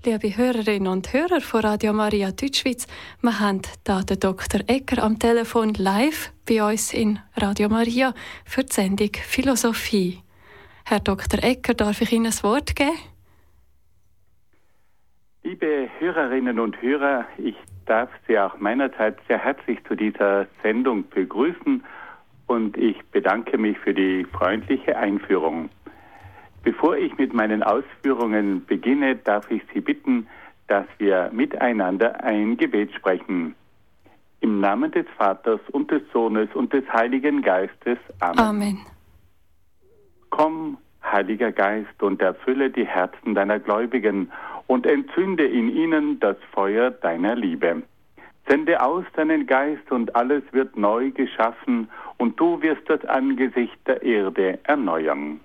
Liebe Hörerinnen und Hörer von Radio Maria Deutschschweiz, wir haben hier den Dr. Egger am Telefon live bei uns in Radio Maria für die Sendung Philosophie. Herr Dr. Egger, darf ich Ihnen das Wort geben? Liebe Hörerinnen und Hörer, ich darf Sie auch meinerseits sehr herzlich zu dieser Sendung begrüßen und ich bedanke mich für die freundliche Einführung. Bevor ich mit meinen Ausführungen beginne, darf ich Sie bitten, dass wir miteinander ein Gebet sprechen. Im Namen des Vaters und des Sohnes und des Heiligen Geistes. Amen. Amen. Komm, Heiliger Geist, und erfülle die Herzen deiner Gläubigen und entzünde in ihnen das Feuer deiner Liebe. Sende aus deinen Geist und alles wird neu geschaffen und du wirst das Angesicht der Erde erneuern.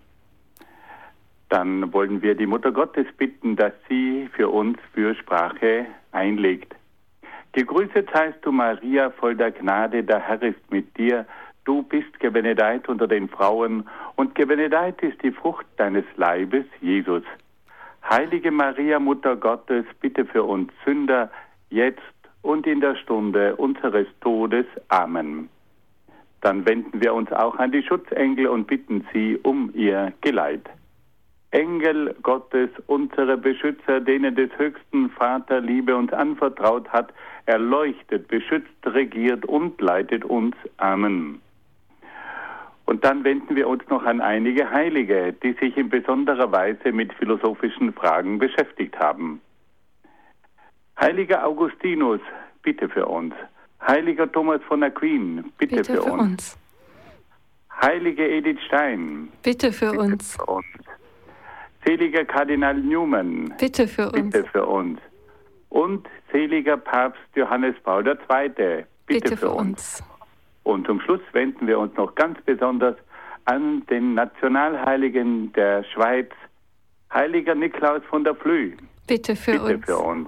Dann wollen wir die Mutter Gottes bitten, dass sie für uns Fürsprache einlegt. Gegrüßet seist du, Maria, voll der Gnade, der Herr ist mit dir. Du bist gebenedeit unter den Frauen und gebenedeit ist die Frucht deines Leibes, Jesus. Heilige Maria, Mutter Gottes, bitte für uns Sünder, jetzt und in der Stunde unseres Todes. Amen. Dann wenden wir uns auch an die Schutzengel und bitten sie um ihr Geleit. Engel Gottes, unsere Beschützer, denen des höchsten Vater Liebe uns anvertraut hat, erleuchtet, beschützt, regiert und leitet uns. Amen. Und dann wenden wir uns noch an einige Heilige, die sich in besonderer Weise mit philosophischen Fragen beschäftigt haben. Heiliger Augustinus, bitte für uns. Heiliger Thomas von Aquin, bitte für uns. Heilige Edith Stein, bitte für uns. Seliger Kardinal Newman, bitte für uns. Bitte für uns. Und seliger Papst Johannes Paul II, bitte für uns. Und zum Schluss wenden wir uns noch ganz besonders an den Nationalheiligen der Schweiz, Heiliger Niklaus von der Flüe. Bitte für uns.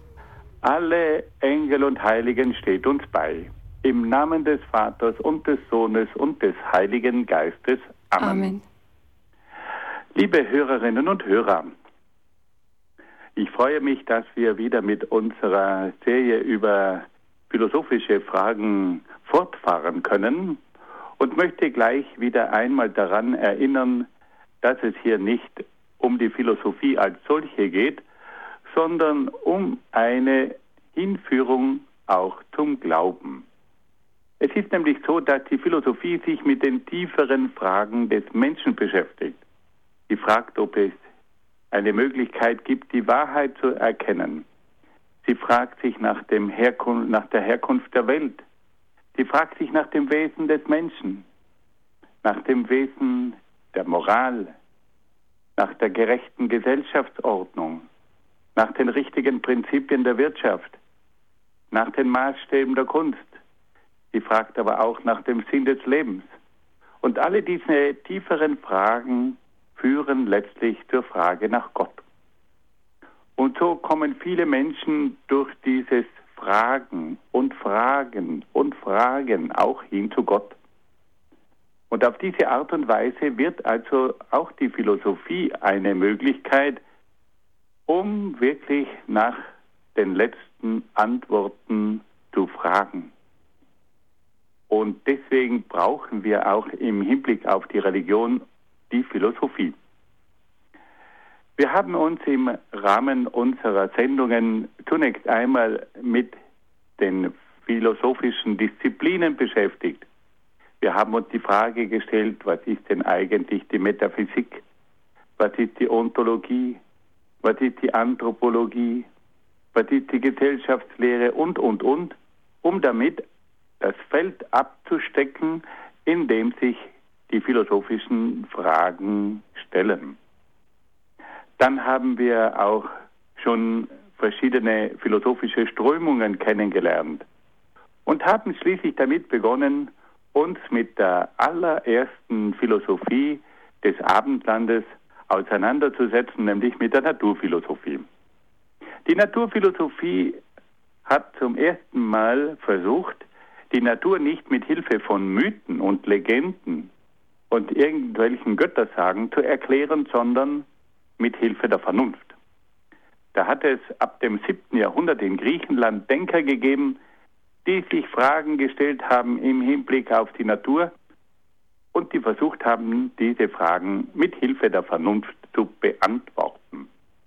Alle Engel und Heiligen steht uns bei. Im Namen des Vaters und des Sohnes und des Heiligen Geistes. Amen. Amen. Liebe Hörerinnen und Hörer, ich freue mich, dass wir wieder mit unserer Serie über philosophische Fragen fortfahren können und möchte gleich wieder einmal daran erinnern, dass es hier nicht um die Philosophie als solche geht, sondern um eine Hinführung auch zum Glauben. Es ist nämlich so, dass die Philosophie sich mit den tieferen Fragen des Menschen beschäftigt. Sie fragt, ob es eine Möglichkeit gibt, die Wahrheit zu erkennen. Sie fragt sich nach der Herkunft der Welt. Sie fragt sich nach dem Wesen des Menschen, nach dem Wesen der Moral, nach der gerechten Gesellschaftsordnung, nach den richtigen Prinzipien der Wirtschaft, nach den Maßstäben der Kunst. Sie fragt aber auch nach dem Sinn des Lebens. Und alle diese tieferen Fragen führen letztlich zur Frage nach Gott. Und so kommen viele Menschen durch dieses Fragen und Fragen und Fragen auch hin zu Gott. Und auf diese Art und Weise wird also auch die Philosophie eine Möglichkeit, um wirklich nach den letzten Antworten zu fragen. Und deswegen brauchen wir auch im Hinblick auf die Religion die Philosophie. Wir haben uns im Rahmen unserer Sendungen zunächst einmal mit den philosophischen Disziplinen beschäftigt. Wir haben uns die Frage gestellt, was ist denn eigentlich die Metaphysik? Was ist die Ontologie? Was ist die Anthropologie? Was ist die Gesellschaftslehre? Und, um damit das Feld abzustecken, in dem sich die philosophischen Fragen stellen. Dann haben wir auch schon verschiedene philosophische Strömungen kennengelernt und haben schließlich damit begonnen, uns mit der allerersten Philosophie des Abendlandes auseinanderzusetzen, nämlich mit der Naturphilosophie. Die Naturphilosophie hat zum ersten Mal versucht, die Natur nicht mit Hilfe von Mythen und Legenden und irgendwelchen Göttersagen zu erklären, sondern mit Hilfe der Vernunft. da hat es ab dem 7. Jahrhundert in Griechenland Denker gegeben, die sich Fragen gestellt haben im Hinblick auf die Natur und die versucht haben, diese Fragen mit Hilfe der Vernunft zu beantworten.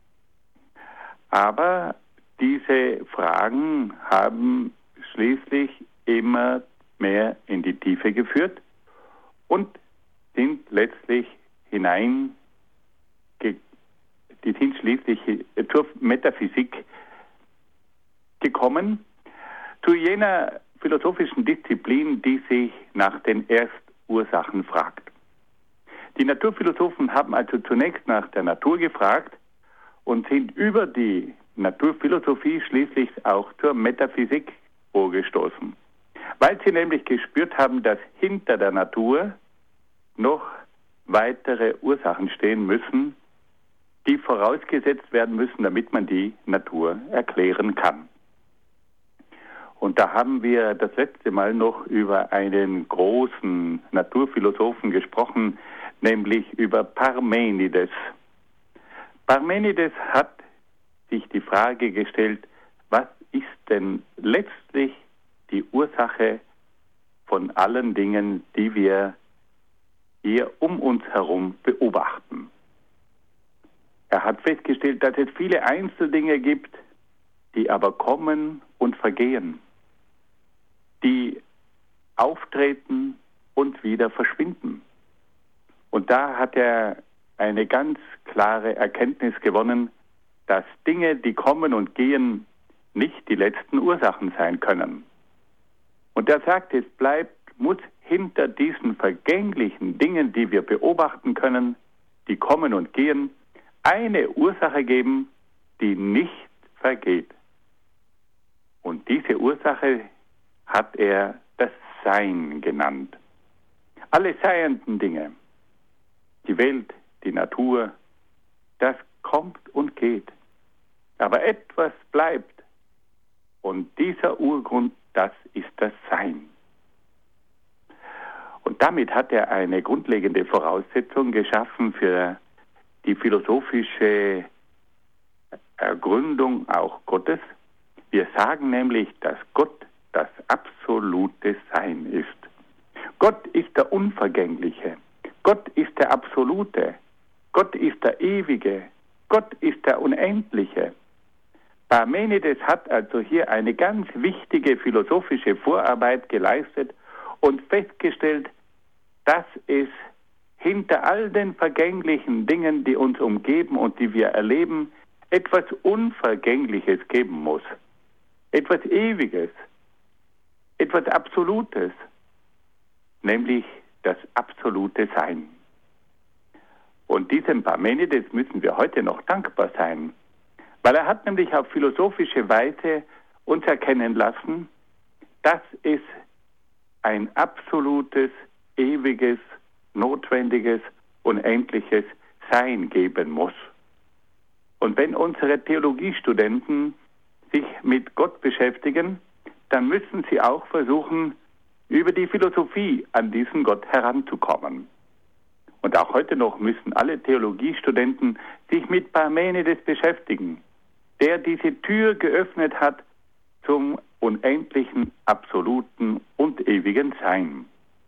Aber diese Fragen haben schließlich immer mehr in die Tiefe geführt und sind letztlich schließlich zur Metaphysik gekommen, zu jener philosophischen Disziplin, die sich nach den Erstursachen fragt. Die Naturphilosophen haben also zunächst nach der Natur gefragt und sind über die Naturphilosophie schließlich auch zur Metaphysik vorgestoßen, weil sie nämlich gespürt haben, dass hinter der Natur noch weitere Ursachen stehen müssen, die vorausgesetzt werden müssen, damit man die Natur erklären kann. Und da haben wir das letzte Mal noch über einen großen Naturphilosophen gesprochen, nämlich über Parmenides. Parmenides hat sich die Frage gestellt, was ist denn letztlich die Ursache von allen Dingen, die wir hier um uns herum beobachten. Er hat festgestellt, dass es viele Einzeldinge gibt, die aber kommen und vergehen, die auftreten und wieder verschwinden. Und da hat er eine ganz klare Erkenntnis gewonnen, dass Dinge, die kommen und gehen, nicht die letzten Ursachen sein können. Und er sagt, es muss hinter diesen vergänglichen Dingen, die wir beobachten können, die kommen und gehen, eine Ursache geben, die nicht vergeht. Und diese Ursache hat er das Sein genannt. Alle seienden Dinge, die Welt, die Natur, das kommt und geht. Aber etwas bleibt. Und dieser Urgrund, das ist das Sein. Und damit hat er eine grundlegende Voraussetzung geschaffen für die philosophische Ergründung auch Gottes. Wir sagen nämlich, dass Gott das absolute Sein ist. Gott ist der Unvergängliche. Gott ist der Absolute. Gott ist der Ewige. Gott ist der Unendliche. Parmenides hat also hier eine ganz wichtige philosophische Vorarbeit geleistet und festgestellt, dass es hinter all den vergänglichen Dingen, die uns umgeben und die wir erleben, etwas Unvergängliches geben muss. Etwas Ewiges, etwas Absolutes, nämlich das absolute Sein. Und diesem Parmenides müssen wir heute noch dankbar sein, weil er hat nämlich auf philosophische Weise uns erkennen lassen, dass es ein absolutes, ewiges, notwendiges, unendliches Sein geben muss. Und wenn unsere Theologiestudenten sich mit Gott beschäftigen, dann müssen sie auch versuchen, über die Philosophie an diesen Gott heranzukommen. Und auch heute noch müssen alle Theologiestudenten sich mit Parmenides beschäftigen, der diese Tür geöffnet hat zum unendlichen, absoluten und ewigen Sein.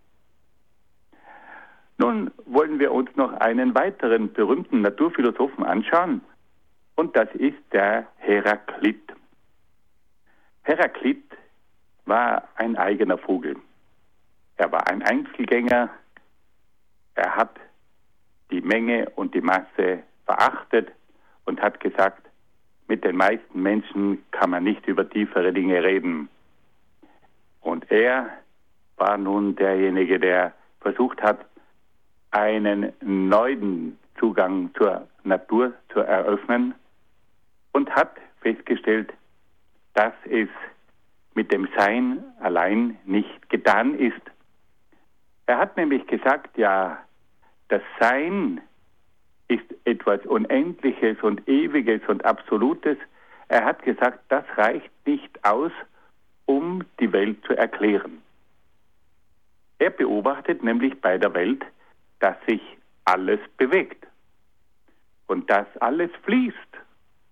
Nun wollen wir uns noch einen weiteren berühmten Naturphilosophen anschauen, und das ist der Heraklit. Heraklit war ein eigener Vogel. Er war ein Einzelgänger. Er hat die Menge und die Masse verachtet und hat gesagt, mit den meisten Menschen kann man nicht über tiefere Dinge reden. Und er war nun derjenige, der versucht hat, einen neuen Zugang zur Natur zu eröffnen und hat festgestellt, dass es mit dem Sein allein nicht getan ist. Er hat nämlich gesagt, ja, das Sein ist etwas Unendliches und Ewiges und Absolutes. Er hat gesagt, das reicht nicht aus, um die Welt zu erklären. Er beobachtet nämlich bei der Welt, dass sich alles bewegt und dass alles fließt.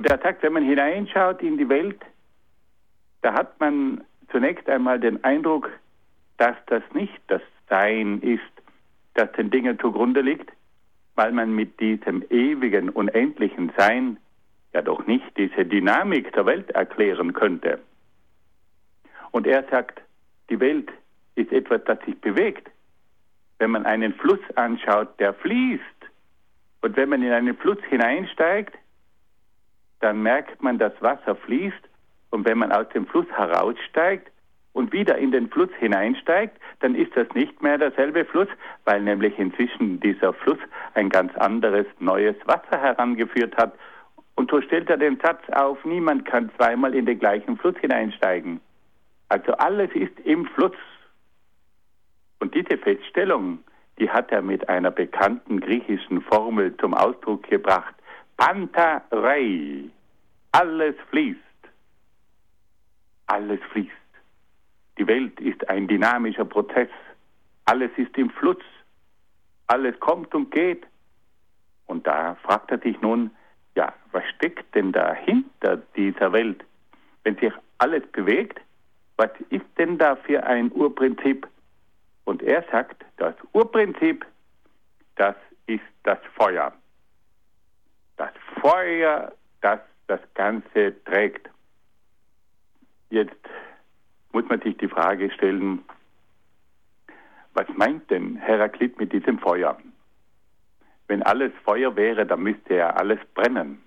Und er sagt, wenn man hineinschaut in die Welt, da hat man zunächst einmal den Eindruck, dass das nicht das Sein ist, das den Dingen zugrunde liegt, weil man mit diesem ewigen, unendlichen Sein ja doch nicht diese Dynamik der Welt erklären könnte. Und er sagt, die Welt ist etwas, das sich bewegt. Wenn man einen Fluss anschaut, der fließt, und wenn man in einen Fluss hineinsteigt, dann merkt man, dass Wasser fließt, und wenn man aus dem Fluss heraussteigt und wieder in den Fluss hineinsteigt, dann ist das nicht mehr derselbe Fluss, weil nämlich inzwischen dieser Fluss ein ganz anderes, neues Wasser herangeführt hat. Und so stellt er den Satz auf, niemand kann zweimal in den gleichen Fluss hineinsteigen. Also alles ist im Fluss. Und diese Feststellung, die hat er mit einer bekannten griechischen Formel zum Ausdruck gebracht. Pantarei. Alles fließt. Alles fließt. Die Welt ist ein dynamischer Prozess. Alles ist im Fluss. Alles kommt und geht. Und da fragt er sich nun, ja, was steckt denn da hinter dieser Welt? Wenn sich alles bewegt, was ist denn da für ein Urprinzip? Und er sagt, das Urprinzip, das ist das Feuer. Das Feuer, das das Ganze trägt. Jetzt muss man sich die Frage stellen, was meint denn Heraklit mit diesem Feuer? Wenn alles Feuer wäre, dann müsste ja alles brennen.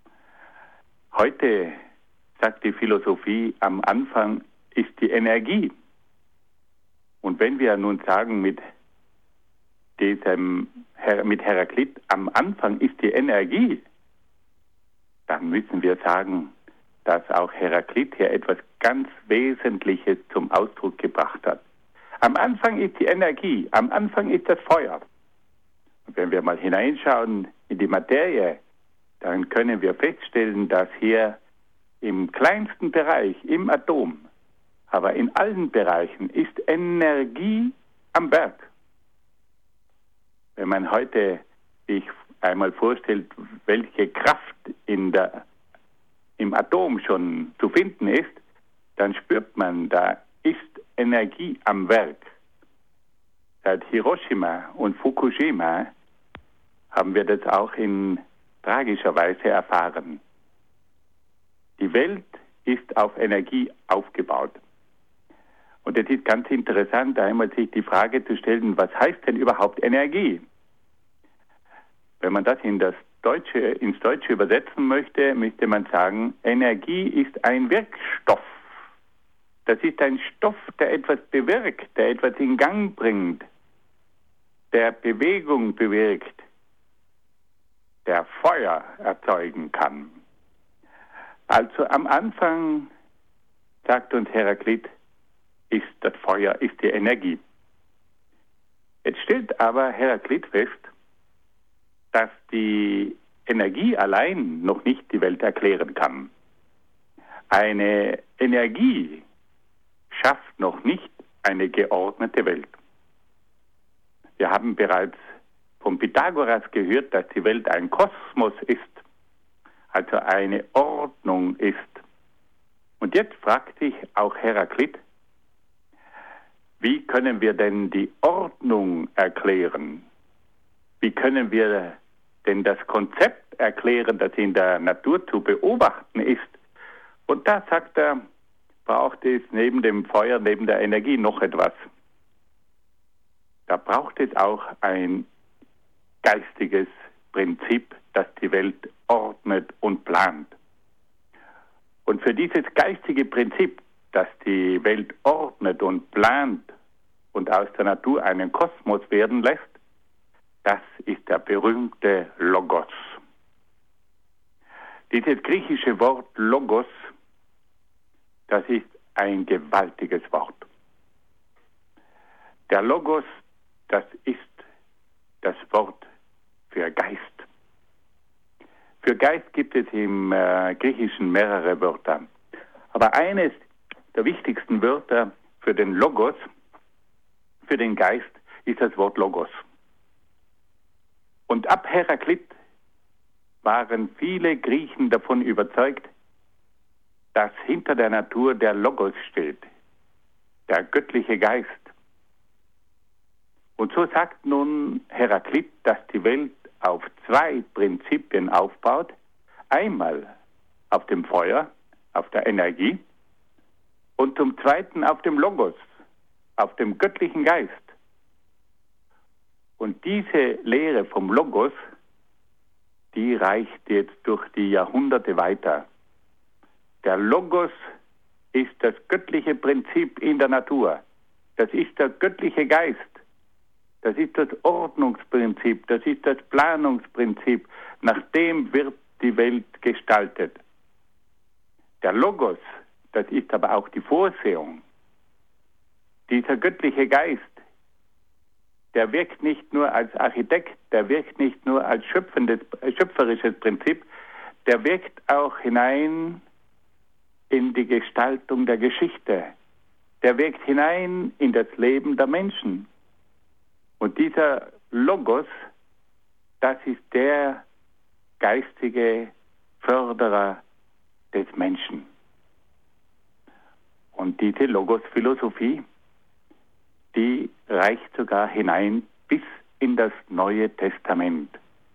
Heute sagt die Philosophie, am Anfang ist die Energie. Und wenn wir nun sagen mit Heraklit, am Anfang ist die Energie, dann müssen wir sagen, dass auch Heraklit hier etwas ganz Wesentliches zum Ausdruck gebracht hat. Am Anfang ist die Energie, am Anfang ist das Feuer. Und wenn wir mal hineinschauen in die Materie, dann können wir feststellen, dass hier im kleinsten Bereich, im Atom, aber in allen Bereichen ist Energie am Werk. Wenn man heute sich einmal vorstellt, welche Kraft im Atom schon zu finden ist, dann spürt man, da ist Energie am Werk. Seit Hiroshima und Fukushima haben wir das auch in tragischer Weise erfahren. Die Welt ist auf Energie aufgebaut. Und es ist ganz interessant, einmal sich die Frage zu stellen, was heißt denn überhaupt Energie? Wenn man das ins Deutsche übersetzen möchte, müsste man sagen, Energie ist ein Wirkstoff. Das ist ein Stoff, der etwas bewirkt, der etwas in Gang bringt, der Bewegung bewirkt, der Feuer erzeugen kann. Also am Anfang, sagt uns Heraklit, ist das Feuer, ist die Energie. Jetzt stellt aber Heraklit fest, dass die Energie allein noch nicht die Welt erklären kann. Eine Energie schafft noch nicht eine geordnete Welt. Wir haben bereits von Pythagoras gehört, dass die Welt ein Kosmos ist, also eine Ordnung ist. Und jetzt fragt sich auch Heraklit, wie können wir denn die Ordnung erklären? Wie können wir denn das Konzept erklären, das in der Natur zu beobachten ist? Und da sagt er, braucht es neben dem Feuer, neben der Energie noch etwas. Da braucht es auch ein geistiges Prinzip, das die Welt ordnet und plant. Und für dieses geistige Prinzip, das die Welt ordnet und plant und aus der Natur einen Kosmos werden lässt, das ist der berühmte Logos. Dieses griechische Wort Logos, das ist ein gewaltiges Wort. Der Logos, das ist das Wort für Geist. Für Geist gibt es im Griechischen mehrere Wörter. Aber eines der wichtigsten Wörter für den Logos, für den Geist, ist das Wort Logos. Und ab Heraklit waren viele Griechen davon überzeugt, dass hinter der Natur der Logos steht, der göttliche Geist. Und so sagt nun Heraklit, dass die Welt auf zwei Prinzipien aufbaut. Einmal auf dem Feuer, auf der Energie und zum Zweiten auf dem Logos, auf dem göttlichen Geist. Und diese Lehre vom Logos, die reicht jetzt durch die Jahrhunderte weiter. Der Logos ist das göttliche Prinzip in der Natur. Das ist der göttliche Geist. Das ist das Ordnungsprinzip. Das ist das Planungsprinzip. Nach dem wird die Welt gestaltet. Der Logos, das ist aber auch die Vorsehung. Dieser göttliche Geist, der wirkt nicht nur als Architekt, der wirkt nicht nur als schöpferisches Prinzip, der wirkt auch hinein in die Gestaltung der Geschichte. Der wirkt hinein in das Leben der Menschen. Und dieser Logos, das ist der geistige Förderer des Menschen. Und diese Logos-Philosophie, die reicht sogar hinein bis in das Neue Testament.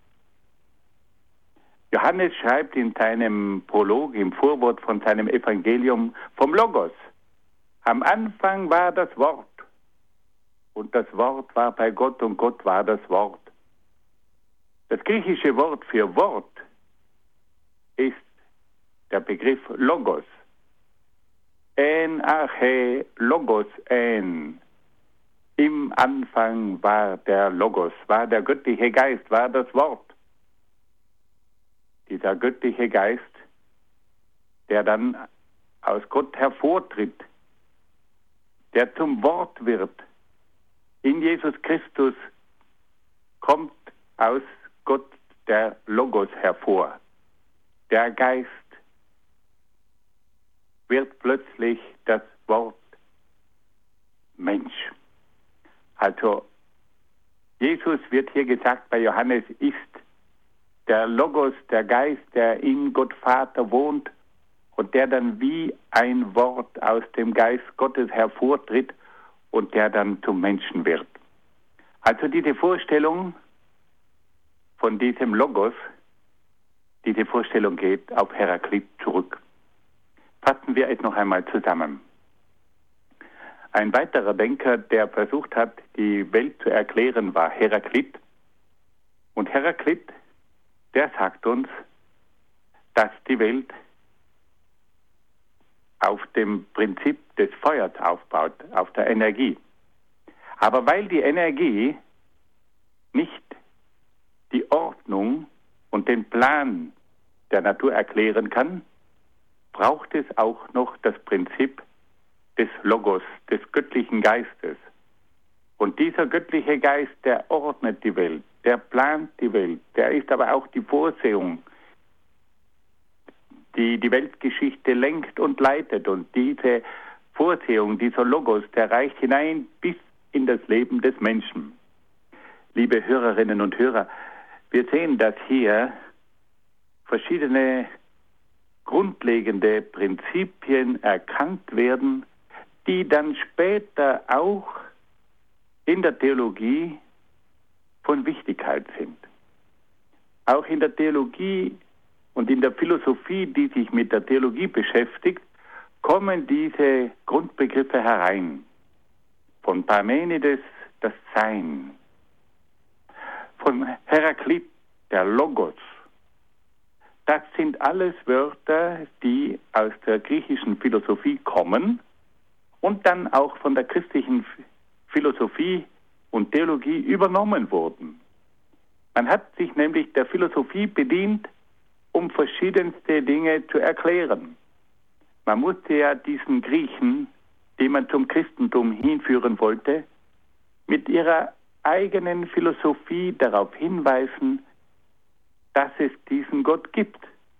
Johannes schreibt in seinem Prolog, im Vorwort von seinem Evangelium vom Logos. Am Anfang war das Wort und das Wort war bei Gott und Gott war das Wort. Das griechische Wort für Wort ist der Begriff Logos. En arche Logos en. Im Anfang war der Logos, war der göttliche Geist, war das Wort. Dieser göttliche Geist, der dann aus Gott hervortritt, der zum Wort wird. In Jesus Christus kommt aus Gott der Logos hervor. Der Geist wird plötzlich das Wort Mensch. Also Jesus wird hier gesagt bei Johannes ist der Logos, der Geist, der in Gott Vater wohnt und der dann wie ein Wort aus dem Geist Gottes hervortritt und der dann zum Menschen wird. Also diese Vorstellung von diesem Logos, diese Vorstellung geht auf Heraklit zurück. Fassen wir es noch einmal zusammen. Ein weiterer Denker, der versucht hat, die Welt zu erklären, war Heraklit. Und Heraklit, der sagt uns, dass die Welt auf dem Prinzip des Feuers aufbaut, auf der Energie. Aber weil die Energie nicht die Ordnung und den Plan der Natur erklären kann, braucht es auch noch das Prinzip des Logos, des göttlichen Geistes. Und dieser göttliche Geist, der ordnet die Welt, der plant die Welt, der ist aber auch die Vorsehung, die die Weltgeschichte lenkt und leitet. Und diese Vorsehung, dieser Logos, der reicht hinein bis in das Leben des Menschen. Liebe Hörerinnen und Hörer, wir sehen, dass hier verschiedene grundlegende Prinzipien erkannt werden, die dann später auch in der Theologie von Wichtigkeit sind. Auch in der Theologie und in der Philosophie, die sich mit der Theologie beschäftigt, kommen diese Grundbegriffe herein. Von Parmenides das Sein, von Heraklit der Logos. Das sind alles Wörter, die aus der griechischen Philosophie kommen und dann auch von der christlichen Philosophie und Theologie übernommen wurden. Man hat sich nämlich der Philosophie bedient, um verschiedenste Dinge zu erklären. Man musste ja diesen Griechen, die man zum Christentum hinführen wollte, mit ihrer eigenen Philosophie darauf hinweisen, dass es diesen Gott gibt.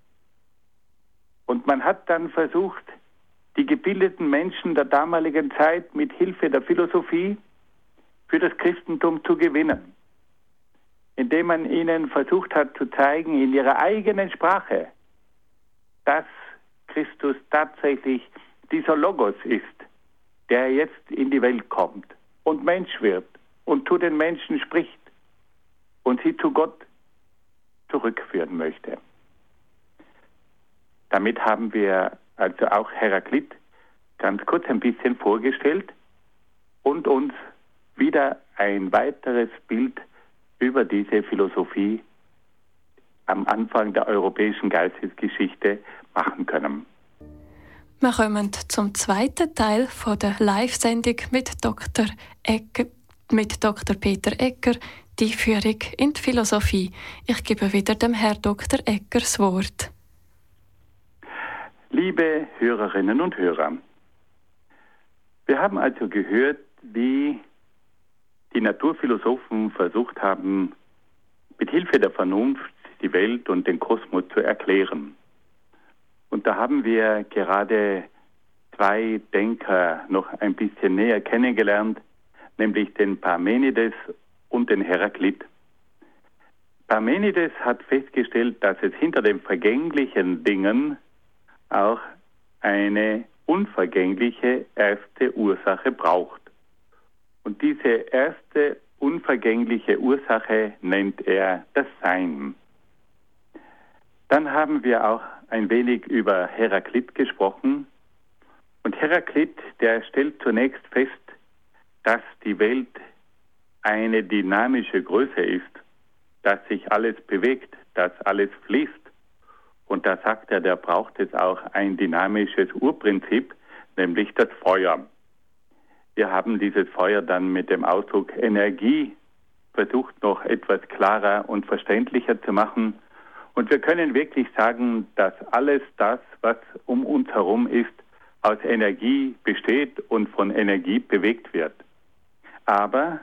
Und man hat dann versucht, die gebildeten Menschen der damaligen Zeit mit Hilfe der Philosophie für das Christentum zu gewinnen. indem man ihnen versucht hat zu zeigen in ihrer eigenen Sprache, dass Christus tatsächlich dieser Logos ist, der jetzt in die Welt kommt und Mensch wird und zu den Menschen spricht und sie zu Gott zurückführen möchte. Damit haben wir also auch Heraklit ganz kurz ein bisschen vorgestellt und uns wieder ein weiteres Bild über diese Philosophie am Anfang der europäischen Geistesgeschichte machen können. Wir kommen zum zweiten Teil von der Live-Sendung mit Dr. Peter Egger, die Führung in die Philosophie. Ich gebe wieder dem Herrn Dr. Egger das Wort. Liebe Hörerinnen und Hörer, wir haben also gehört, wie die Naturphilosophen versucht haben, mit Hilfe der Vernunft die Welt und den Kosmos zu erklären. Und da haben wir gerade zwei Denker noch ein bisschen näher kennengelernt, nämlich den Parmenides und den Heraklit. Parmenides hat festgestellt, dass es hinter den vergänglichen Dingen auch eine unvergängliche erste Ursache braucht. Und diese erste unvergängliche Ursache nennt er das Sein. Dann haben wir auch ein wenig über Heraklit gesprochen. Und Heraklit, der stellt zunächst fest, dass die Welt eine dynamische Größe ist, dass sich alles bewegt, dass alles fließt. Und da sagt er, da braucht es auch ein dynamisches Urprinzip, nämlich das Feuer. Wir haben dieses Feuer dann mit dem Ausdruck Energie versucht, noch etwas klarer und verständlicher zu machen. Und wir können wirklich sagen, dass alles das, was um uns herum ist, aus Energie besteht und von Energie bewegt wird. Aber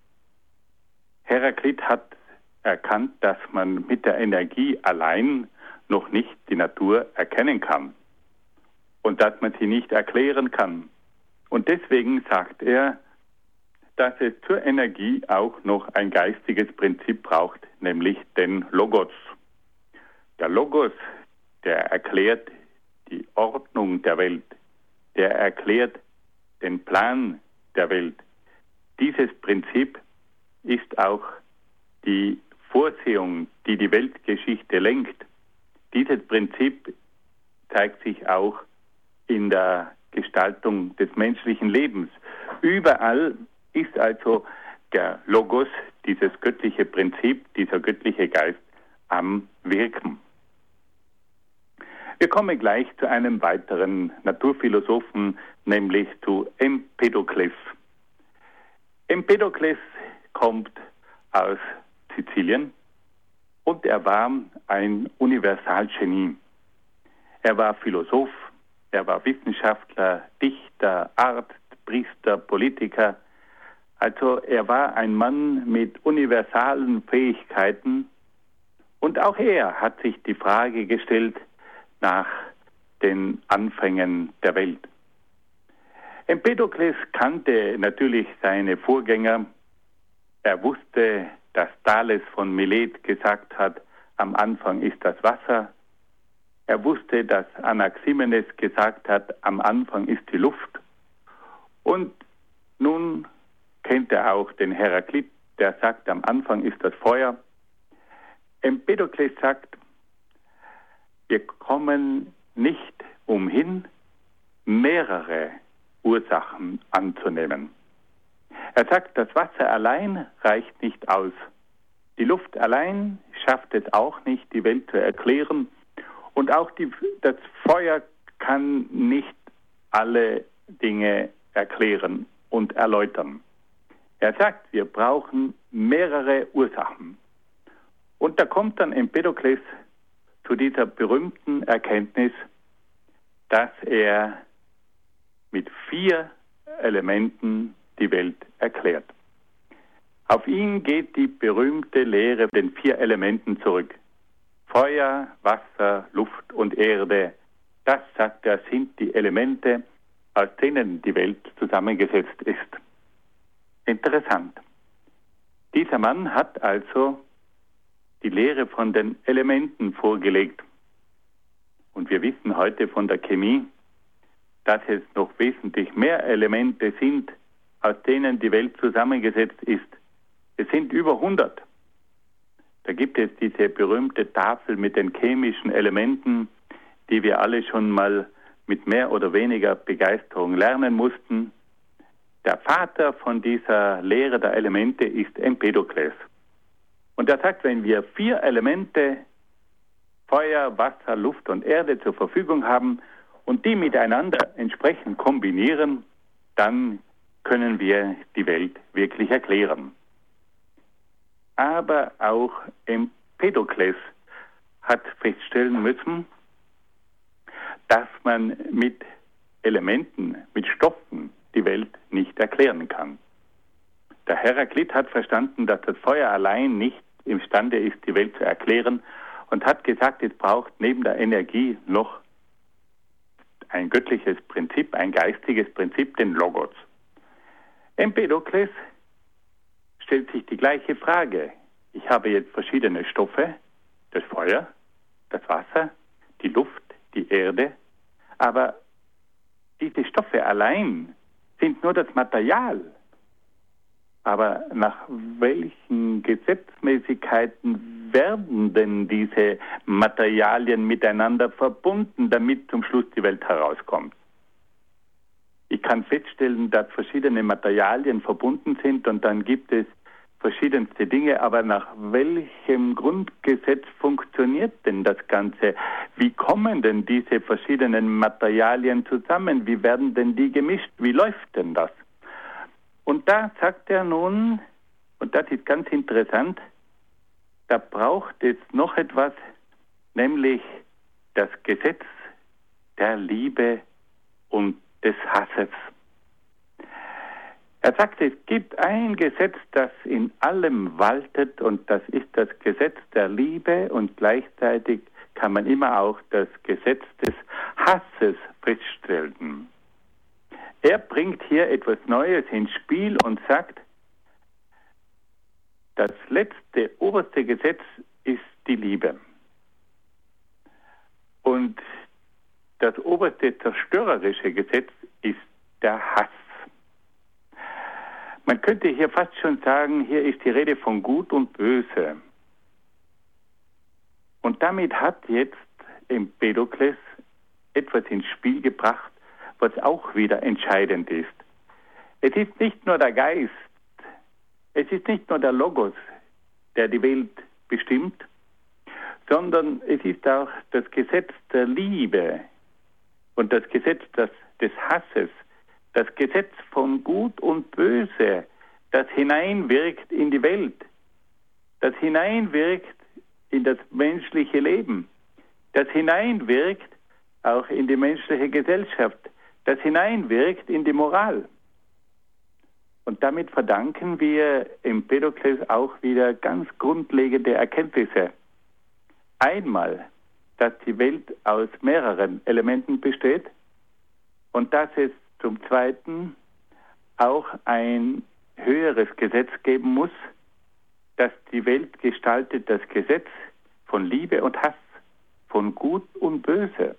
Heraklit hat erkannt, dass man mit der Energie allein noch nicht die Natur erkennen kann und dass man sie nicht erklären kann. Und deswegen sagt er, dass es zur Energie auch noch ein geistiges Prinzip braucht, nämlich den Logos. Der Logos, der erklärt die Ordnung der Welt, der erklärt den Plan der Welt. Dieses Prinzip ist auch die Vorsehung, die die Weltgeschichte lenkt. Dieses Prinzip zeigt sich auch in der Gestaltung des menschlichen Lebens. Überall ist also der Logos, dieses göttliche Prinzip, dieser göttliche Geist am Wirken. Wir kommen gleich zu einem weiteren Naturphilosophen, nämlich zu Empedokles. Empedokles kommt aus Sizilien und er war ein Universalgenie. Er war Philosoph, er war Wissenschaftler, Dichter, Arzt, Priester, Politiker. Also er war ein Mann mit universalen Fähigkeiten und auch er hat sich die Frage gestellt nach den Anfängen der Welt. Empedokles kannte natürlich seine Vorgänger. Er wusste, dass Thales von Milet gesagt hat, am Anfang ist das Wasser. Er wusste, dass Anaximenes gesagt hat, am Anfang ist die Luft. Und nun kennt er auch den Heraklit, der sagt, am Anfang ist das Feuer. Empedokles sagt, wir kommen nicht umhin, mehrere Ursachen anzunehmen. Er sagt, das Wasser allein reicht nicht aus. Die Luft allein schafft es auch nicht, die Welt zu erklären. Und auch das Feuer kann nicht alle Dinge erklären und erläutern. Er sagt, wir brauchen mehrere Ursachen. Und da kommt dann Empedokles zu dieser berühmten Erkenntnis, dass er mit 4 Elementen die Welt erklärt. Auf ihn geht die berühmte Lehre den 4 Elementen zurück. Feuer, Wasser, Luft und Erde, das, sagt er, sind die Elemente, aus denen die Welt zusammengesetzt ist. Interessant. Dieser Mann hat also die Lehre von den Elementen vorgelegt. Und wir wissen heute von der Chemie, dass es noch wesentlich mehr Elemente sind, aus denen die Welt zusammengesetzt ist. Es sind über 100. Da gibt es diese berühmte Tafel mit den chemischen Elementen, die wir alle schon mal mit mehr oder weniger Begeisterung lernen mussten. Der Vater von dieser Lehre der Elemente ist Empedokles. Und er sagt, wenn wir 4 Elemente, Feuer, Wasser, Luft und Erde zur Verfügung haben und die miteinander entsprechend kombinieren, dann können wir die Welt wirklich erklären. Aber auch Empedokles hat feststellen müssen, dass man mit Elementen, mit Stoffen die Welt nicht erklären kann. Der Heraklit hat verstanden, dass das Feuer allein nicht imstande ist, die Welt zu erklären und hat gesagt, es braucht neben der Energie noch ein göttliches Prinzip, ein geistiges Prinzip, den Logos. Empedokles stellt sich die gleiche Frage. Ich habe jetzt verschiedene Stoffe, das Feuer, das Wasser, die Luft, die Erde, aber diese Stoffe allein sind nur das Material. Aber nach welchen Gesetzmäßigkeiten werden denn diese Materialien miteinander verbunden, damit zum Schluss die Welt herauskommt? Ich kann feststellen, dass verschiedene Materialien verbunden sind und dann gibt es verschiedenste Dinge, aber nach welchem Grundgesetz funktioniert denn das Ganze? Wie kommen denn diese verschiedenen Materialien zusammen? Wie werden denn die gemischt? Wie läuft denn das? Und da sagt er nun, und das ist ganz interessant, da braucht es noch etwas, nämlich das Gesetz der Liebe und des Hasses. Er sagt, es gibt ein Gesetz, das in allem waltet, und das ist das Gesetz der Liebe, und gleichzeitig kann man immer auch das Gesetz des Hasses feststellen. Er bringt hier etwas Neues ins Spiel und sagt, das letzte, oberste Gesetz ist die Liebe. Und das oberste zerstörerische Gesetz ist der Hass. Man könnte hier fast schon sagen, hier ist die Rede von Gut und Böse. Und damit hat jetzt Empedokles etwas ins Spiel gebracht, was auch wieder entscheidend ist. Es ist nicht nur der Geist, es ist nicht nur der Logos, der die Welt bestimmt, sondern es ist auch das Gesetz der Liebe und das Gesetz des Hasses, das Gesetz von Gut und Böse, das hineinwirkt in die Welt, das hineinwirkt in das menschliche Leben, das hineinwirkt auch in die menschliche Gesellschaft, das hineinwirkt in die Moral. Und damit verdanken wir Empedokles auch wieder ganz grundlegende Erkenntnisse. Einmal, dass die Welt aus mehreren Elementen besteht und dass es zum Zweiten auch ein höheres Gesetz geben muss, das die Welt gestaltet, das Gesetz von Liebe und Hass, von Gut und Böse.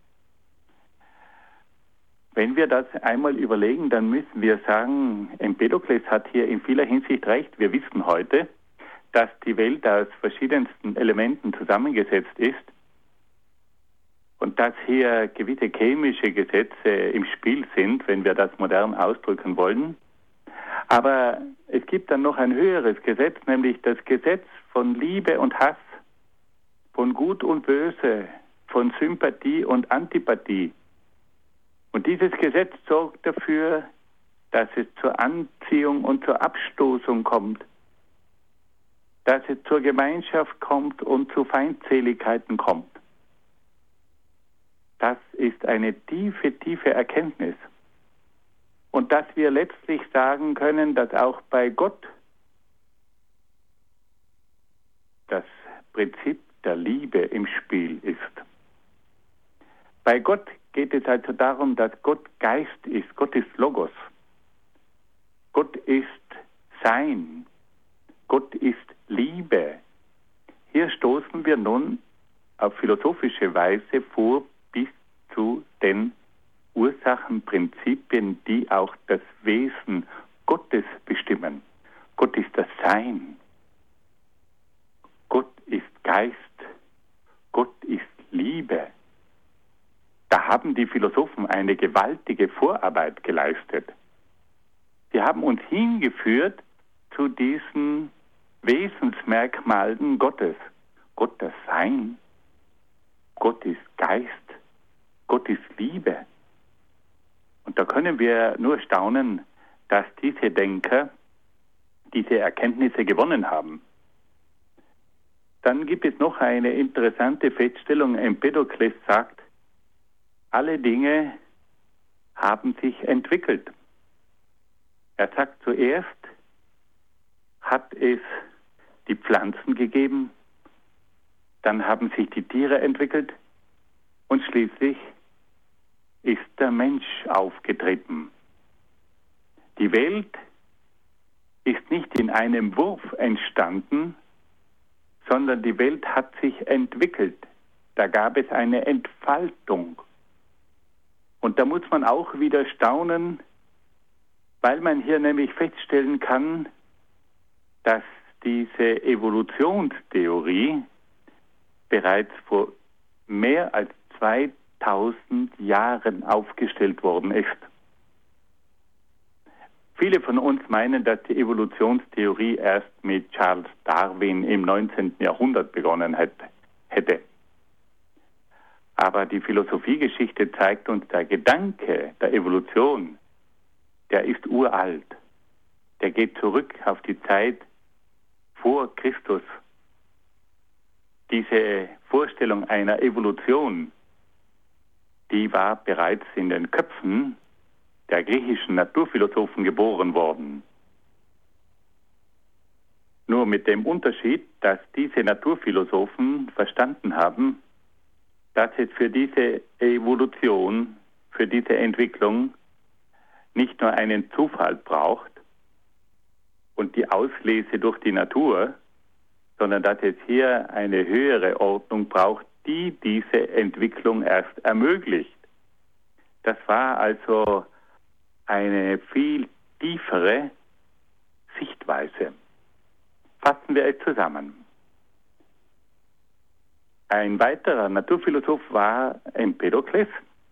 Wenn wir das einmal überlegen, dann müssen wir sagen, Empedokles hat hier in vieler Hinsicht recht. Wir wissen heute, dass die Welt aus verschiedensten Elementen zusammengesetzt ist und dass hier gewisse chemische Gesetze im Spiel sind, wenn wir das modern ausdrücken wollen. Aber es gibt dann noch ein höheres Gesetz, nämlich das Gesetz von Liebe und Hass, von Gut und Böse, von Sympathie und Antipathie. Und dieses Gesetz sorgt dafür, dass es zur Anziehung und zur Abstoßung kommt, dass es zur Gemeinschaft kommt und zu Feindseligkeiten kommt. Das ist eine tiefe, tiefe Erkenntnis. Und dass wir letztlich sagen können, dass auch bei Gott das Prinzip der Liebe im Spiel ist. Bei Gott geht es also darum, dass Gott Geist ist. Gott ist Logos. Gott ist Sein. Gott ist Liebe. Hier stoßen wir nun auf philosophische Weise vor bis zu den Ursachenprinzipien, die auch das Wesen Gottes bestimmen. Gott ist das Sein. Gott ist Geist. Gott ist Liebe. Da haben die Philosophen eine gewaltige Vorarbeit geleistet. Sie haben uns hingeführt zu diesen Wesensmerkmalen Gottes. Gott das Sein. Gott ist Geist. Gott ist Liebe. Und da können wir nur staunen, dass diese Denker diese Erkenntnisse gewonnen haben. Dann gibt es noch eine interessante Feststellung. Empedokles sagt, alle Dinge haben sich entwickelt. Er sagt, zuerst hat es die Pflanzen gegeben, dann haben sich die Tiere entwickelt und schließlich ist der Mensch aufgetreten. Die Welt ist nicht in einem Wurf entstanden, sondern die Welt hat sich entwickelt. Da gab es eine Entfaltung. Und da muss man auch wieder staunen, weil man hier nämlich feststellen kann, dass diese Evolutionstheorie bereits vor mehr als 2000 Jahren aufgestellt worden ist. Viele von uns meinen, dass die Evolutionstheorie erst mit Charles Darwin im 19. Jahrhundert begonnen hätte. Aber die Philosophiegeschichte zeigt uns, der Gedanke der Evolution, der ist uralt. Der geht zurück auf die Zeit vor Christus. Diese Vorstellung einer Evolution, die war bereits in den Köpfen der griechischen Naturphilosophen geboren worden. Nur mit dem Unterschied, dass diese Naturphilosophen verstanden haben, dass es für diese Evolution, für diese Entwicklung nicht nur einen Zufall braucht und die Auslese durch die Natur, sondern dass es hier eine höhere Ordnung braucht, die diese Entwicklung erst ermöglicht. Das war also eine viel tiefere Sichtweise. Fassen wir es zusammen. Ein weiterer Naturphilosoph war Empedokles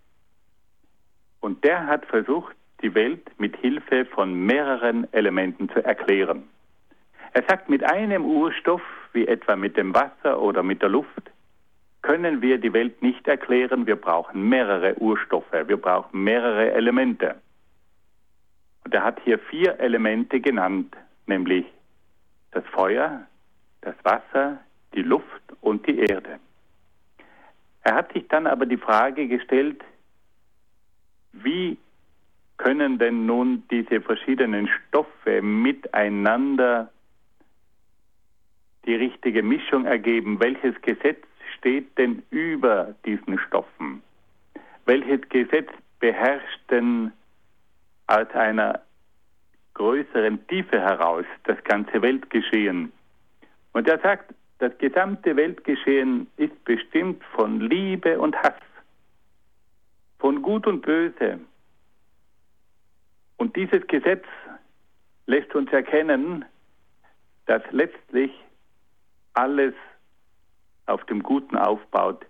und der hat versucht, die Welt mit Hilfe von mehreren Elementen zu erklären. Er sagt, mit einem Urstoff, wie etwa mit dem Wasser oder mit der Luft, können wir die Welt nicht erklären. Wir brauchen mehrere Urstoffe, wir brauchen mehrere Elemente. Und er hat hier 4 Elemente genannt, nämlich das Feuer, das Wasser, die Luft und die Erde. Er hat sich dann aber die Frage gestellt, wie können denn nun diese verschiedenen Stoffe miteinander die richtige Mischung ergeben? Welches Gesetz steht denn über diesen Stoffen? Welches Gesetz beherrscht denn aus einer größeren Tiefe heraus das ganze Weltgeschehen? Und er sagt, das gesamte Weltgeschehen ist bestimmt von Liebe und Hass, von Gut und Böse. Und dieses Gesetz lässt uns erkennen, dass letztlich alles auf dem Guten aufbaut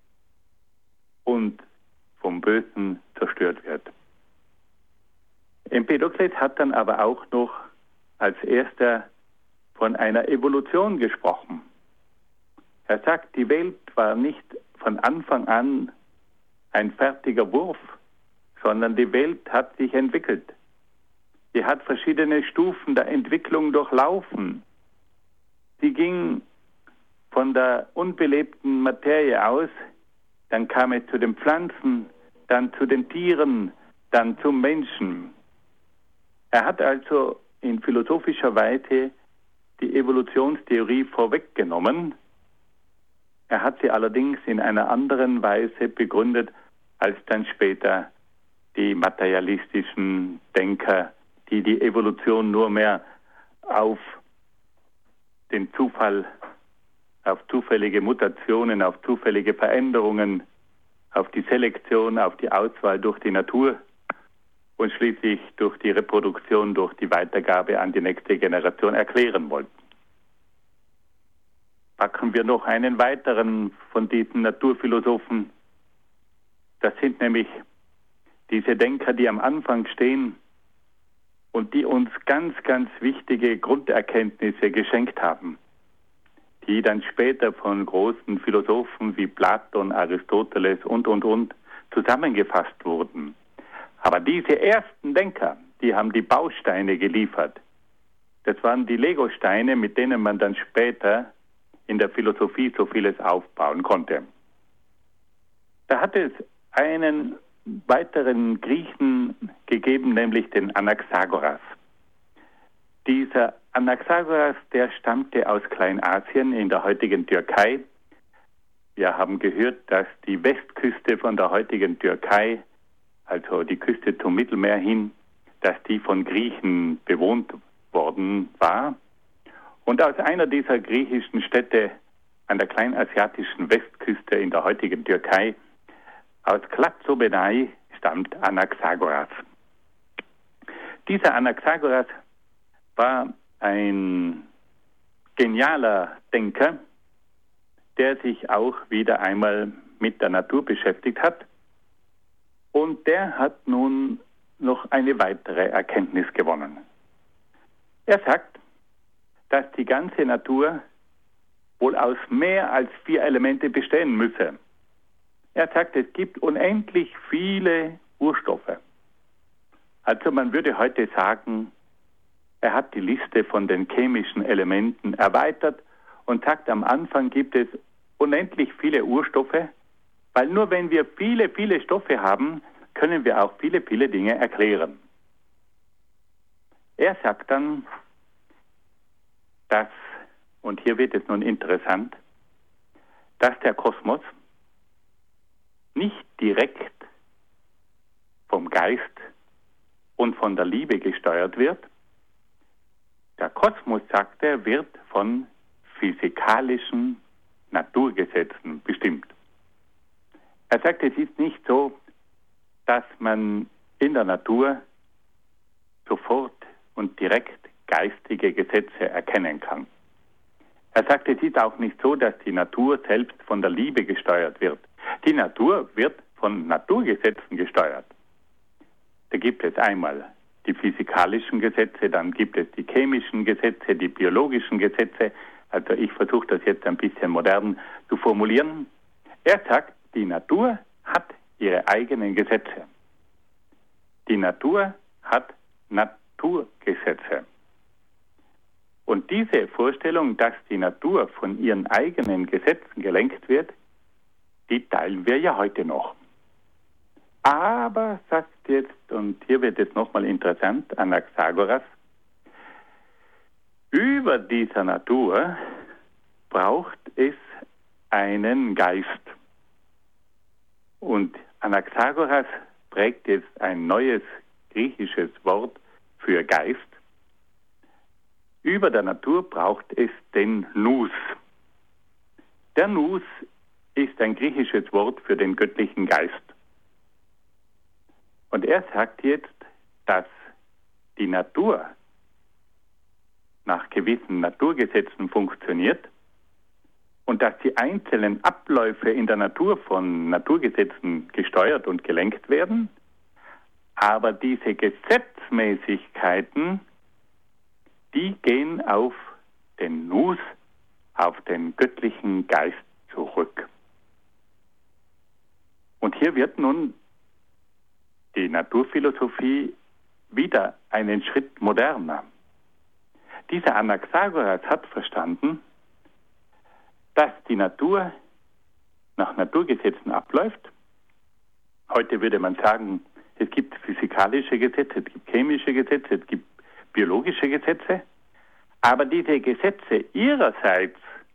und vom Bösen zerstört wird. Empedokles hat dann aber auch noch als erster von einer Evolution gesprochen. Er sagt, die Welt war nicht von Anfang an ein fertiger Wurf, sondern die Welt hat sich entwickelt. Sie hat verschiedene Stufen der Entwicklung durchlaufen. Sie ging von der unbelebten Materie aus, dann kam es zu den Pflanzen, dann zu den Tieren, dann zum Menschen. Er hat also in philosophischer Weise die Evolutionstheorie vorweggenommen. Er hat sie allerdings in einer anderen Weise begründet als dann später die materialistischen Denker, die die Evolution nur mehr auf den Zufall auf zufällige Mutationen, auf zufällige Veränderungen, auf die Selektion, auf die Auswahl durch die Natur und schließlich durch die Reproduktion, durch die Weitergabe an die nächste Generation erklären wollten. Packen wir noch einen weiteren von diesen Naturphilosophen. Das sind nämlich diese Denker, die am Anfang stehen und die uns ganz, ganz wichtige Grunderkenntnisse geschenkt haben, die dann später von großen Philosophen wie Platon, Aristoteles und zusammengefasst wurden. Aber diese ersten Denker, die haben die Bausteine geliefert. Das waren die Legosteine, mit denen man dann später in der Philosophie so vieles aufbauen konnte. Da hat es einen weiteren Griechen gegeben, nämlich den Anaxagoras. Dieser Anaxagoras, der stammte aus Kleinasien in der heutigen Türkei. Wir haben gehört, dass die Westküste von der heutigen Türkei, also die Küste zum Mittelmeer hin, dass die von Griechen bewohnt worden war. Und aus einer dieser griechischen Städte an der kleinasiatischen Westküste in der heutigen Türkei, aus Klazomenai, stammt Anaxagoras. Dieser Anaxagoras war ein genialer Denker, der sich auch wieder einmal mit der Natur beschäftigt hat. Und der hat nun noch eine weitere Erkenntnis gewonnen. Er sagt, dass die ganze Natur wohl aus mehr als 4 Elemente bestehen müsse. Er sagt, es gibt unendlich viele Urstoffe. Also man würde heute sagen, er hat die Liste von den chemischen Elementen erweitert und sagt, am Anfang gibt es unendlich viele Urstoffe, weil nur wenn wir viele, viele Stoffe haben, können wir auch viele, viele Dinge erklären. Er sagt dann, dass, und hier wird es nun interessant, dass der Kosmos nicht direkt vom Geist und von der Liebe gesteuert wird. Der Kosmos, sagt er, wird von physikalischen Naturgesetzen bestimmt. Er sagt, es ist nicht so, dass man in der Natur sofort und direkt geistige Gesetze erkennen kann. Er sagt, es ist auch nicht so, dass die Natur selbst von der Liebe gesteuert wird. Die Natur wird von Naturgesetzen gesteuert. Da gibt es einmal die physikalischen Gesetze, dann gibt es die chemischen Gesetze, die biologischen Gesetze. Also ich versuche das jetzt ein bisschen modern zu formulieren. Er sagt, die Natur hat ihre eigenen Gesetze. Die Natur hat Naturgesetze. Und diese Vorstellung, dass die Natur von ihren eigenen Gesetzen gelenkt wird, die teilen wir ja heute noch. Aber, sagt jetzt, und hier wird es nochmal interessant, Anaxagoras, über dieser Natur braucht es einen Geist. Und Anaxagoras prägt jetzt ein neues griechisches Wort für Geist. Über der Natur braucht es den Nous. Der Nous ist ein griechisches Wort für den göttlichen Geist. Und er sagt jetzt, dass die Natur nach gewissen Naturgesetzen funktioniert und dass die einzelnen Abläufe in der Natur von Naturgesetzen gesteuert und gelenkt werden, aber diese Gesetzmäßigkeiten, die gehen auf den Nous, auf den göttlichen Geist zurück. Und hier wird nun die Naturphilosophie wieder einen Schritt moderner. Dieser Anaxagoras hat verstanden, dass die Natur nach Naturgesetzen abläuft. Heute würde man sagen, es gibt physikalische Gesetze, es gibt chemische Gesetze, es gibt biologische Gesetze, aber diese Gesetze ihrerseits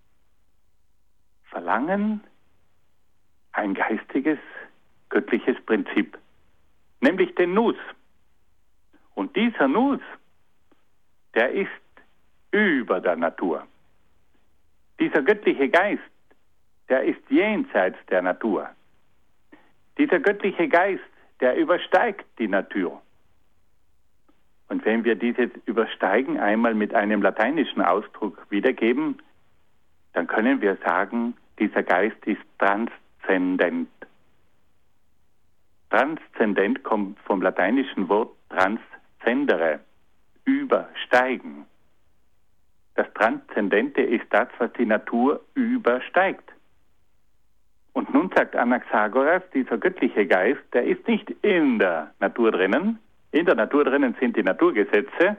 verlangen ein geistiges, göttliches Prinzip, nämlich den Nous. Und dieser Nous, der ist über der Natur. Dieser göttliche Geist, der ist jenseits der Natur. Dieser göttliche Geist, der übersteigt die Natur. Und wenn wir dieses Übersteigen einmal mit einem lateinischen Ausdruck wiedergeben, dann können wir sagen, dieser Geist ist transzendent. Transzendent kommt vom lateinischen Wort transcendere, übersteigen. Das Transzendente ist das, was die Natur übersteigt. Und nun sagt Anaxagoras, dieser göttliche Geist, der ist nicht in der Natur drinnen. In der Natur drinnen sind die Naturgesetze,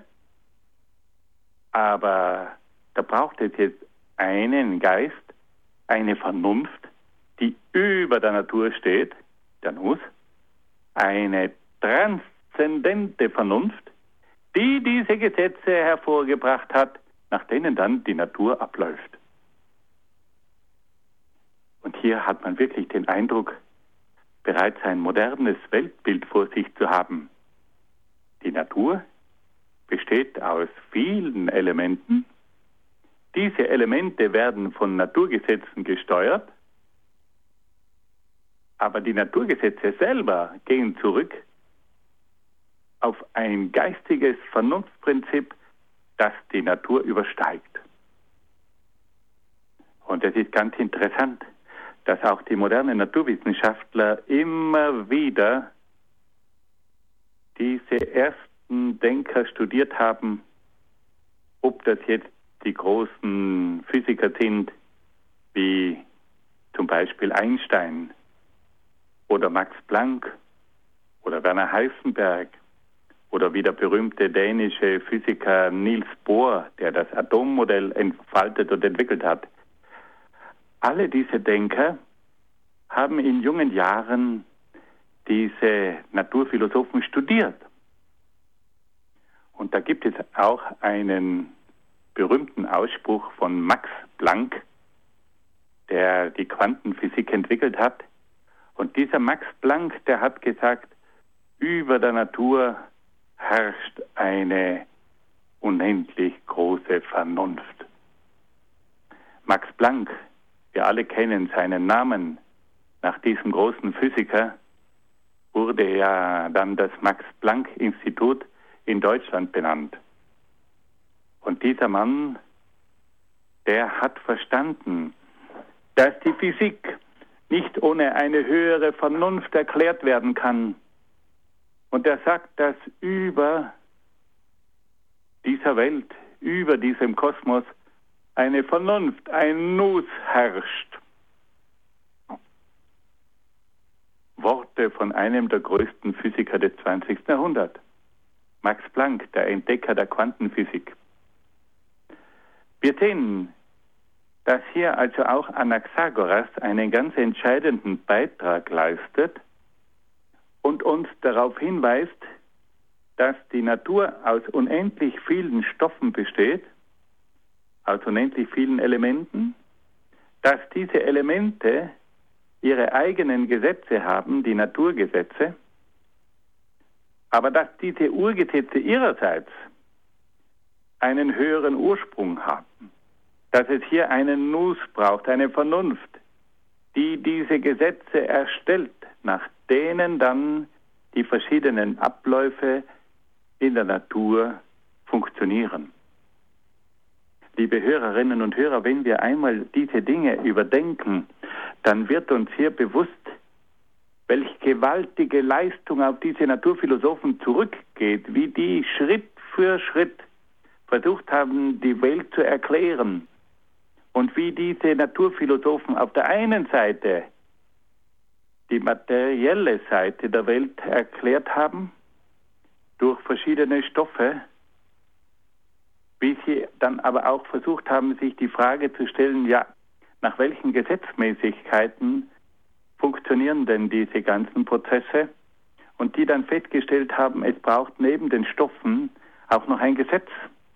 aber da braucht es jetzt einen Geist, eine Vernunft, die über der Natur steht, der Nous, eine transzendente Vernunft, die diese Gesetze hervorgebracht hat, nach denen dann die Natur abläuft. Und hier hat man wirklich den Eindruck, bereits ein modernes Weltbild vor sich zu haben. Die Natur besteht aus vielen Elementen. Diese Elemente werden von Naturgesetzen gesteuert, aber die Naturgesetze selber gehen zurück auf ein geistiges Vernunftprinzip, das die Natur übersteigt. Und es ist ganz interessant, dass auch die modernen Naturwissenschaftler immer wieder diese ersten Denker studiert haben, ob das jetzt die großen Physiker sind, wie zum Beispiel Einstein oder Max Planck oder Werner Heisenberg oder wie der berühmte dänische Physiker Niels Bohr, der das Atommodell entfaltet und entwickelt hat. Alle diese Denker haben in jungen Jahren diese Naturphilosophen studiert. Und da gibt es auch einen berühmten Ausspruch von Max Planck, der die Quantenphysik entwickelt hat. Und dieser Max Planck, der hat gesagt, über der Natur herrscht eine unendlich große Vernunft. Max Planck, wir alle kennen seinen Namen, nach diesem großen Physiker wurde ja dann das Max-Planck-Institut in Deutschland benannt. Und dieser Mann, der hat verstanden, dass die Physik nicht ohne eine höhere Vernunft erklärt werden kann. Und er sagt, dass über dieser Welt, über diesem Kosmos eine Vernunft, ein Nous herrscht. Worte von einem der größten Physiker des 20. Jahrhunderts, Max Planck, der Entdecker der Quantenphysik. Wir sehen, dass hier also auch Anaxagoras einen ganz entscheidenden Beitrag leistet und uns darauf hinweist, dass die Natur aus unendlich vielen Stoffen besteht, aus unendlich vielen Elementen, dass diese Elemente ihre eigenen Gesetze haben, die Naturgesetze, aber dass diese Urgesetze ihrerseits einen höheren Ursprung haben, dass es hier einen Nous braucht, eine Vernunft, die diese Gesetze erstellt, nach denen dann die verschiedenen Abläufe in der Natur funktionieren. Liebe Hörerinnen und Hörer, wenn wir einmal diese Dinge überdenken, dann wird uns hier bewusst, welche gewaltige Leistung auf diese Naturphilosophen zurückgeht, wie die Schritt für Schritt versucht haben, die Welt zu erklären und wie diese Naturphilosophen auf der einen Seite die materielle Seite der Welt erklärt haben, durch verschiedene Stoffe, wie sie dann aber auch versucht haben, sich die Frage zu stellen, ja, nach welchen Gesetzmäßigkeiten funktionieren denn diese ganzen Prozesse? Und die dann festgestellt haben, es braucht neben den Stoffen auch noch ein Gesetz.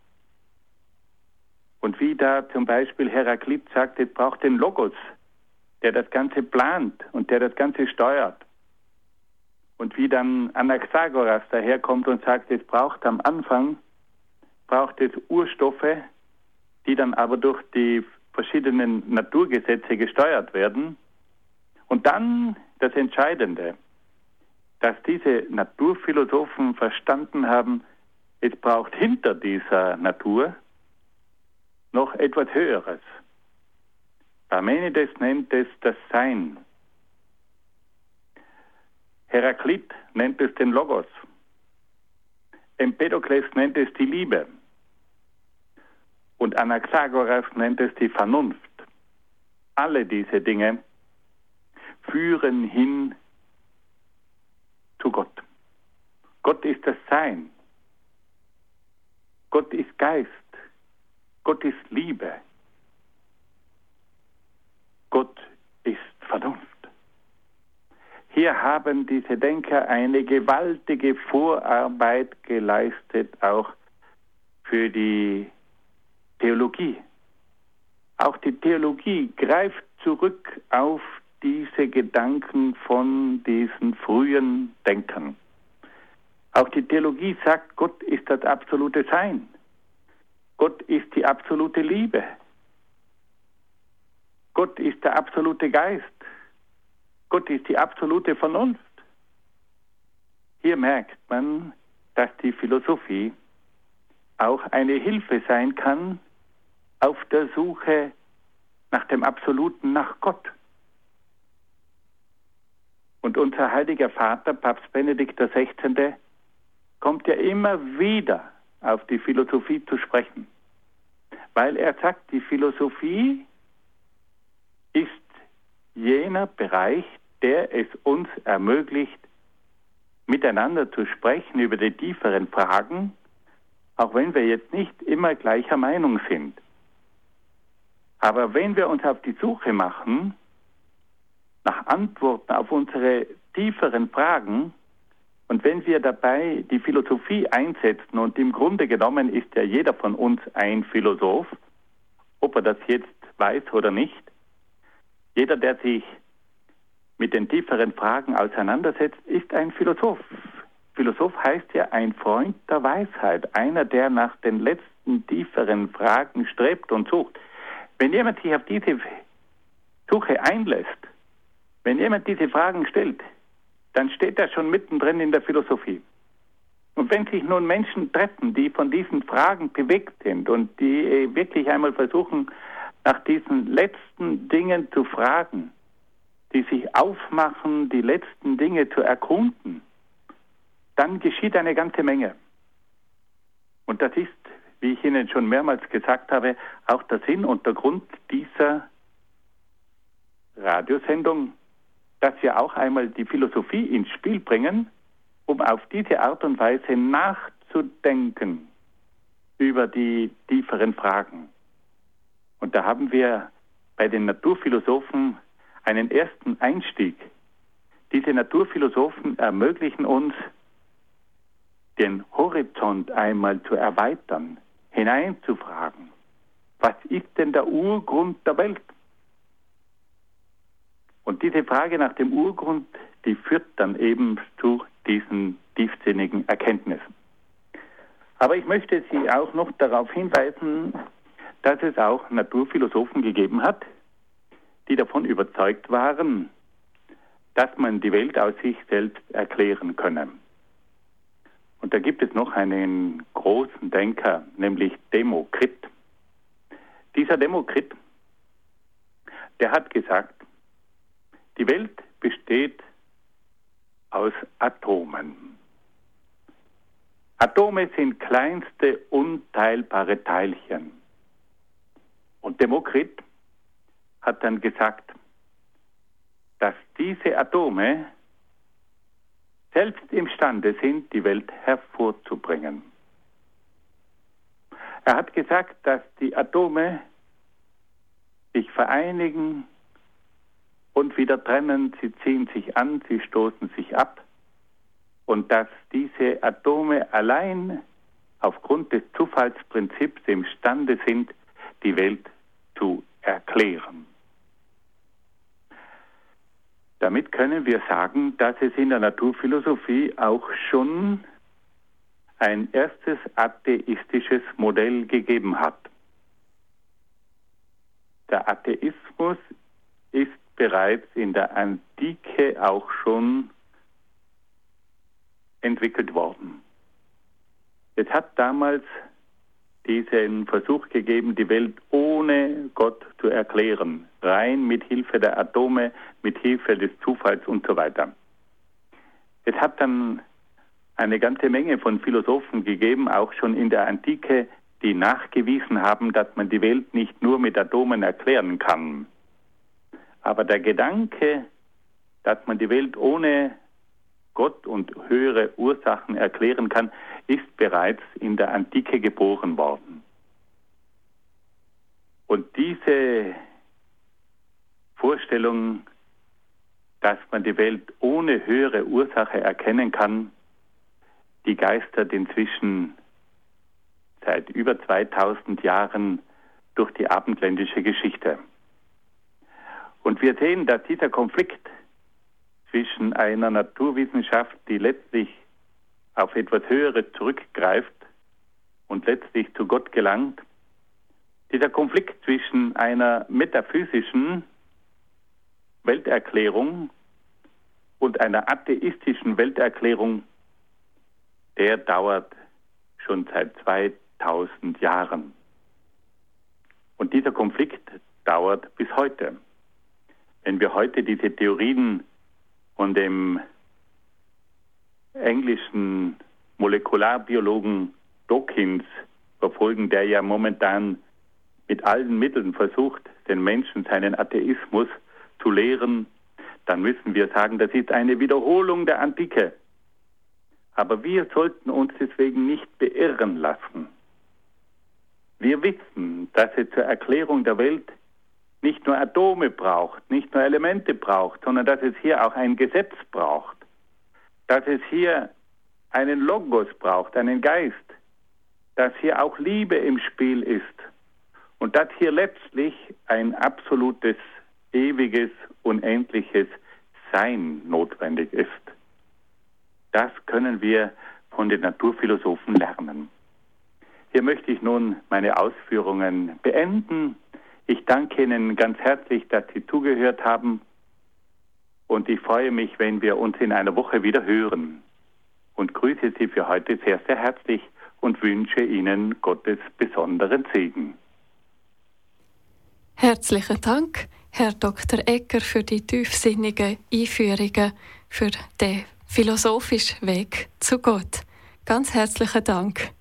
Und wie da zum Beispiel Heraklit sagt, es braucht den Logos, der das Ganze plant und der das Ganze steuert. Und wie dann Anaxagoras daherkommt und sagt, es braucht am Anfang, braucht es Urstoffe, die dann aber durch die verschiedenen Naturgesetze gesteuert werden. Und dann das Entscheidende, dass diese Naturphilosophen verstanden haben, es braucht hinter dieser Natur noch etwas Höheres. Parmenides nennt es das Sein. Heraklit nennt es den Logos. Empedokles nennt es die Liebe. Und Anaxagoras nennt es die Vernunft. Alle diese Dinge führen hin zu Gott. Gott ist das Sein. Gott ist Geist. Gott ist Liebe. Gott ist Vernunft. Hier haben diese Denker eine gewaltige Vorarbeit geleistet, auch für die Theologie. Auch die Theologie greift zurück auf diese Gedanken von diesen frühen Denkern. Auch die Theologie sagt, Gott ist das absolute Sein. Gott ist die absolute Liebe. Gott ist der absolute Geist. Gott ist die absolute Vernunft. Hier merkt man, dass die Philosophie auch eine Hilfe sein kann auf der Suche nach dem Absoluten, nach Gott. Und unser heiliger Vater, Papst Benedikt XVI., kommt ja immer wieder auf die Philosophie zu sprechen, weil er sagt, die Philosophie ist jener Bereich, der es uns ermöglicht, miteinander zu sprechen über die tieferen Fragen, auch wenn wir jetzt nicht immer gleicher Meinung sind. Aber wenn wir uns auf die Suche machen nach Antworten auf unsere tieferen Fragen und wenn wir dabei die Philosophie einsetzen, und im Grunde genommen ist ja jeder von uns ein Philosoph, ob er das jetzt weiß oder nicht, jeder, der sich mit den tieferen Fragen auseinandersetzt, ist ein Philosoph. Philosoph heißt ja ein Freund der Weisheit, einer, der nach den letzten tieferen Fragen strebt und sucht. Wenn jemand sich auf diese Suche einlässt, wenn jemand diese Fragen stellt, dann steht er schon mittendrin in der Philosophie. Und wenn sich nun Menschen treffen, die von diesen Fragen bewegt sind und die wirklich einmal versuchen, nach diesen letzten Dingen zu fragen, die sich aufmachen, die letzten Dinge zu erkunden, dann geschieht eine ganze Menge. Und das ist, wie ich Ihnen schon mehrmals gesagt habe, auch der Sinn und der Grund dieser Radiosendung, dass wir auch einmal die Philosophie ins Spiel bringen, um auf diese Art und Weise nachzudenken über die tieferen Fragen. Und da haben wir bei den Naturphilosophen einen ersten Einstieg. Diese Naturphilosophen ermöglichen uns, den Horizont einmal zu erweitern, hineinzufragen. Was ist denn der Urgrund der Welt? Und diese Frage nach dem Urgrund, die führt dann eben zu diesen tiefsinnigen Erkenntnissen. Aber ich möchte Sie auch noch darauf hinweisen, dass es auch Naturphilosophen gegeben hat, die davon überzeugt waren, dass man die Welt aus sich selbst erklären könne. Und da gibt es noch einen großen Denker, nämlich Demokrit. Dieser Demokrit, der hat gesagt, die Welt besteht aus Atomen. Atome sind kleinste unteilbare Teilchen. Und Demokrit hat dann gesagt, dass diese Atome selbst imstande sind, die Welt hervorzubringen. Er hat gesagt, dass die Atome sich vereinigen und wieder trennen, sie ziehen sich an, sie stoßen sich ab und dass diese Atome allein aufgrund des Zufallsprinzips imstande sind, die Welt zu erklären. Damit können wir sagen, dass es in der Naturphilosophie auch schon ein erstes atheistisches Modell gegeben hat. der Atheismus ist bereits in der Antike auch schon entwickelt worden. Es hat damals diesen Versuch gegeben, die Welt ohne Gott zu erklären, rein mit Hilfe der Atome, mit Hilfe des Zufalls und so weiter. Es hat dann eine ganze Menge von Philosophen gegeben, auch schon in der Antike, die nachgewiesen haben, dass man die Welt nicht nur mit Atomen erklären kann. Aber der Gedanke, dass man die Welt ohne Gott und höhere Ursachen erklären kann, ist bereits in der Antike geboren worden. Und diese Vorstellung, dass man die Welt ohne höhere Ursache erkennen kann, die geistert inzwischen seit über 2000 Jahren durch die abendländische Geschichte. Und wir sehen, dass dieser Konflikt zwischen einer Naturwissenschaft, die letztlich auf etwas Höheres zurückgreift und letztlich zu Gott gelangt, dieser Konflikt zwischen einer metaphysischen Welterklärung und einer atheistischen Welterklärung, der dauert schon seit 2000 Jahren. Und dieser Konflikt dauert bis heute. Wenn wir heute diese Theorien von dem englischen Molekularbiologen Dawkins verfolgen, der ja momentan mit allen Mitteln versucht, den Menschen seinen Atheismus zu lehren, dann müssen wir sagen, das ist eine Wiederholung der Antike. Aber wir sollten uns deswegen nicht beirren lassen. Wir wissen, dass es zur Erklärung der Welt nicht nur Atome braucht, nicht nur Elemente braucht, sondern dass es hier auch ein Gesetz braucht. Dass es hier einen Logos braucht, einen Geist. Dass hier auch Liebe im Spiel ist. Und dass hier letztlich ein absolutes, ewiges, unendliches Sein notwendig ist. Das können wir von den Naturphilosophen lernen. Hier möchte ich nun meine Ausführungen beenden. Ich danke Ihnen ganz herzlich, dass Sie zugehört haben. Und ich freue mich, wenn wir uns in einer Woche wieder hören. Und grüße Sie für heute sehr, sehr herzlich und wünsche Ihnen Gottes besonderen Segen. Herzlichen Dank, Herr Dr. Egger, für die tiefsinnigen Einführungen, für den philosophischen Weg zu Gott. Ganz herzlichen Dank.